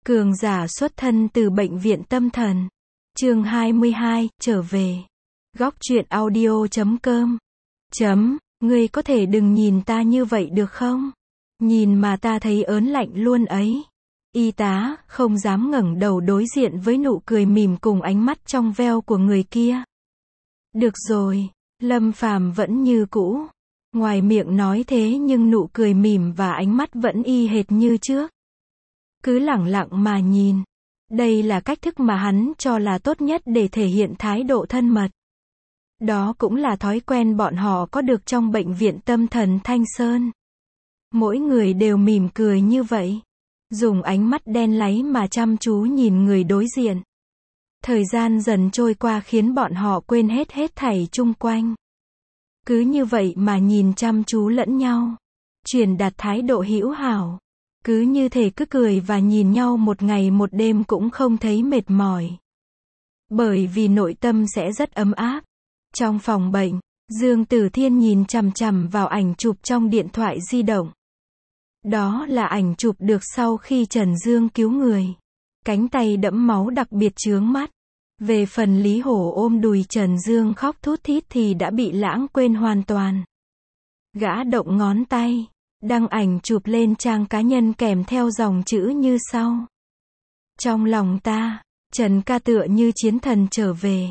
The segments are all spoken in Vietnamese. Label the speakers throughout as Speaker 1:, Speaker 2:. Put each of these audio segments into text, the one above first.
Speaker 1: Cường giả xuất thân từ bệnh viện tâm thần. Chương 22, trở về. Góc truyện audio.com. Ngươi có thể đừng nhìn ta như vậy được không? Nhìn mà ta thấy ớn lạnh luôn ấy. Y tá, không dám ngẩng đầu đối diện với nụ cười mỉm cùng ánh mắt trong veo của người kia. Được rồi, Lâm Phàm vẫn như cũ. Ngoài miệng nói thế nhưng nụ cười mỉm và ánh mắt vẫn y hệt như trước. Cứ lẳng lặng mà nhìn. Đây là cách thức mà hắn cho là tốt nhất để thể hiện thái độ thân mật. Đó cũng là thói quen bọn họ có được trong bệnh viện tâm thần Thanh Sơn. Mỗi người đều mỉm cười như vậy. Dùng ánh mắt đen láy mà chăm chú nhìn người đối diện. Thời gian dần trôi qua khiến bọn họ quên hết thảy chung quanh. Cứ như vậy mà nhìn chăm chú lẫn nhau. Truyền đạt thái độ hữu hảo. Cứ như thể cứ cười và nhìn nhau một ngày một đêm cũng không thấy mệt mỏi. Bởi vì nội tâm sẽ rất ấm áp. Trong phòng bệnh, Dương Tử Thiên nhìn chằm chằm vào ảnh chụp trong điện thoại di động. Đó là ảnh chụp được sau khi Trần Dương cứu người. Cánh tay đẫm máu đặc biệt chướng mắt. Về phần Lý Hổ ôm đùi Trần Dương khóc thút thít thì đã bị lãng quên hoàn toàn. Gã động ngón tay, đăng ảnh chụp lên trang cá nhân kèm theo dòng chữ như sau. Trong lòng ta, Trần ca tựa như chiến thần trở về.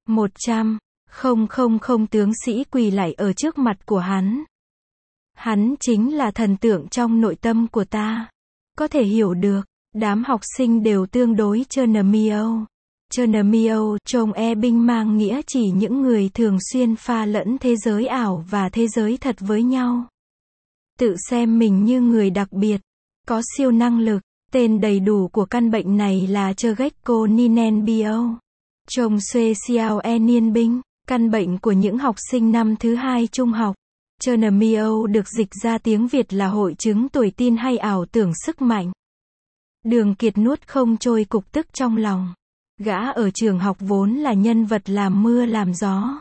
Speaker 1: 100,000 tướng sĩ quỳ lạy ở trước mặt của hắn. Hắn chính là thần tượng trong nội tâm của ta. Có thể hiểu được, đám học sinh đều tương đối Chernomio. Chernomio trong binh mang nghĩa chỉ những người thường xuyên pha lẫn thế giới ảo và thế giới thật với nhau. Tự xem mình như người đặc biệt, có siêu năng lực. Tên đầy đủ của căn bệnh này là Chegecko Ninenbio. Trong Xuê Xiao Niên Binh, căn bệnh của những học sinh năm thứ 2 trung học. Chernomio được dịch ra tiếng Việt là hội chứng tuổi tin hay ảo tưởng sức mạnh. Đường Kiệt nuốt không trôi cục tức trong lòng. Gã ở trường học vốn là nhân vật làm mưa làm gió.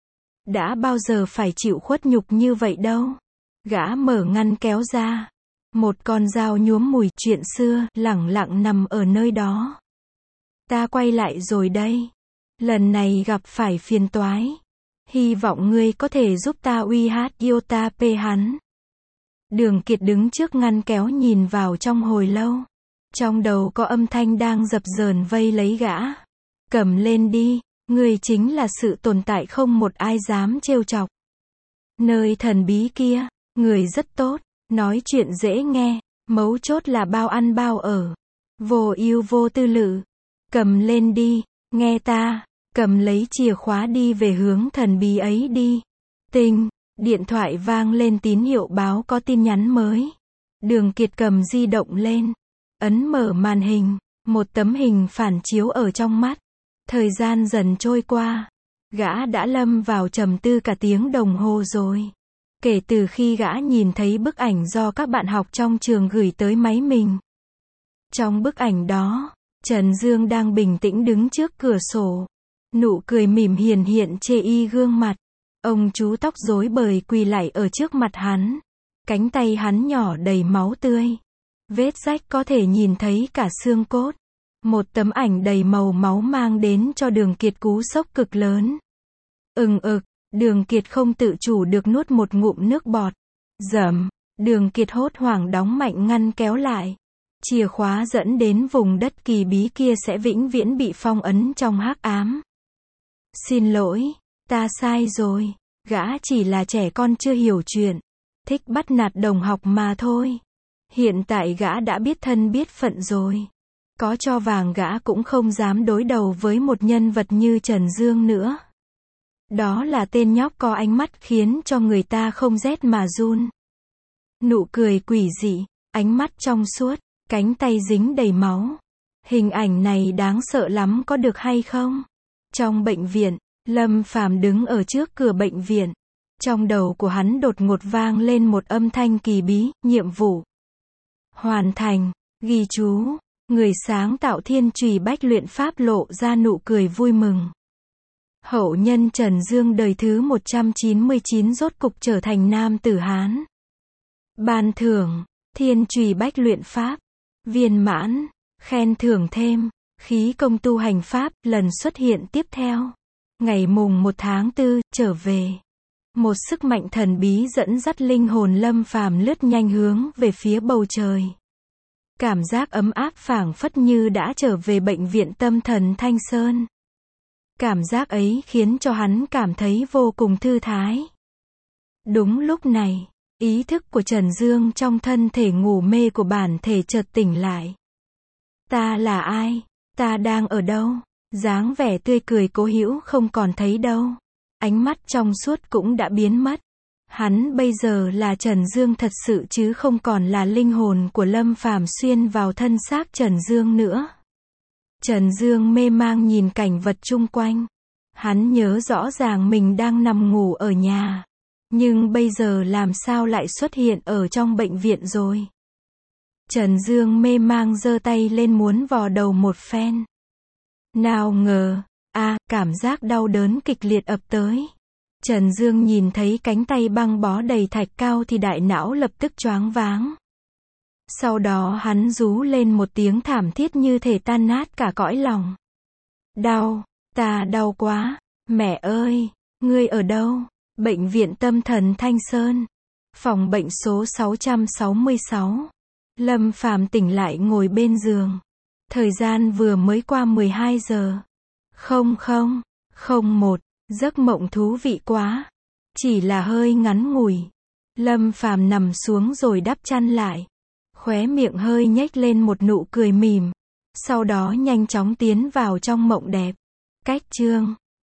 Speaker 1: Đã bao giờ phải chịu khuất nhục như vậy đâu. Gã mở ngăn kéo ra. Một con dao nhuốm mùi chuyện xưa, lẳng lặng nằm ở nơi đó. Ta quay lại rồi đây. Lần này gặp phải phiền toái. Hy vọng ngươi có thể giúp ta uy hát iota p hắn. Đường Kiệt đứng trước ngăn kéo nhìn vào trong hồi lâu. Trong đầu có âm thanh đang dập dờn vây lấy gã. Cầm lên đi, ngươi chính là sự tồn tại không một ai dám trêu chọc. Nơi thần bí kia, người rất tốt, nói chuyện dễ nghe, mấu chốt là bao ăn bao ở. Vô ưu vô tư lự. Cầm lên đi, nghe ta, cầm lấy chìa khóa đi về hướng thần bí ấy đi. Tinh, điện thoại vang lên tín hiệu báo có tin nhắn mới. Đường Kiệt cầm di động lên. Ấn mở màn hình, một tấm hình phản chiếu ở trong mắt. Thời gian dần trôi qua, gã đã lâm vào trầm tư cả tiếng đồng hồ rồi. Kể từ khi gã nhìn thấy bức ảnh do các bạn học trong trường gửi tới máy mình. Trong bức ảnh đó, Trần Dương đang bình tĩnh đứng trước cửa sổ. Nụ cười mỉm hiền hiện chê y gương mặt. Ông chú tóc rối bời quỳ lạy ở trước mặt hắn. Cánh tay hắn nhỏ đầy máu tươi. Vết rách có thể nhìn thấy cả xương cốt. Một tấm ảnh đầy màu máu mang đến cho Đường Kiệt cú sốc cực lớn. Đường Kiệt không tự chủ được nuốt một ngụm nước bọt. Dầm, Đường Kiệt hốt hoảng đóng mạnh ngăn kéo lại. Chìa khóa dẫn đến vùng đất kỳ bí kia sẽ vĩnh viễn bị phong ấn trong hắc ám. Xin lỗi, ta sai rồi. Gã chỉ là trẻ con chưa hiểu chuyện. Thích bắt nạt đồng học mà thôi. Hiện tại gã đã biết thân biết phận rồi. Có cho vàng gã cũng không dám đối đầu với một nhân vật như Trần Dương nữa. Đó là tên nhóc có ánh mắt khiến cho người ta không rét mà run. Nụ cười quỷ dị, ánh mắt trong suốt, cánh tay dính đầy máu. Hình ảnh này đáng sợ lắm có được hay không? Trong bệnh viện, Lâm Phàm đứng ở trước cửa bệnh viện. Trong đầu của hắn đột ngột vang lên một âm thanh kỳ bí, nhiệm vụ hoàn thành, ghi chú. Người sáng tạo Thiên Chùy Bách Luyện Pháp lộ ra nụ cười vui mừng. Hậu nhân Trần Dương đời thứ 199 rốt cục trở thành nam tử Hán. Ban thưởng, Thiên Chùy Bách Luyện Pháp, viên mãn. Khen thưởng thêm. Khí công tu hành Pháp, lần xuất hiện tiếp theo. Ngày mùng 1 tháng 4, trở về. Một sức mạnh thần bí dẫn dắt linh hồn Lâm Phàm lướt nhanh hướng về phía bầu trời. Cảm giác ấm áp phảng phất như đã trở về bệnh viện tâm thần Thanh Sơn. Cảm giác ấy khiến cho hắn cảm thấy vô cùng thư thái. Đúng lúc này, ý thức của Trần Dương trong thân thể ngủ mê của bản thể chợt tỉnh lại. Ta là ai? Ta đang ở đâu? Dáng vẻ tươi cười Cố Hữu không còn thấy đâu. Ánh mắt trong suốt cũng đã biến mất. Hắn bây giờ là Trần Dương thật sự chứ không còn là linh hồn của Lâm Phàm xuyên vào thân xác Trần Dương nữa. Trần Dương mê mang nhìn cảnh vật chung quanh. Hắn nhớ rõ ràng mình đang nằm ngủ ở nhà. Nhưng bây giờ làm sao lại xuất hiện ở trong bệnh viện rồi? Trần Dương mê mang giơ tay lên muốn vò đầu một phen. Nào ngờ, cảm giác đau đớn kịch liệt ập tới. Trần Dương nhìn thấy cánh tay băng bó đầy thạch cao thì đại não lập tức choáng váng. Sau đó hắn rú lên một tiếng thảm thiết như thể tan nát cả cõi lòng. Đau, ta đau quá, mẹ ơi, ngươi ở đâu? Bệnh viện tâm thần Thanh Sơn, phòng bệnh số 666. Lâm Phàm tỉnh lại ngồi bên giường. Thời gian vừa mới qua 12 giờ. 00:01, giấc mộng thú vị quá. Chỉ là hơi ngắn ngủi. Lâm Phàm nằm xuống rồi đắp chăn lại. Khóe miệng hơi nhếch lên một nụ cười mỉm. Sau đó nhanh chóng tiến vào trong mộng đẹp. Cách chương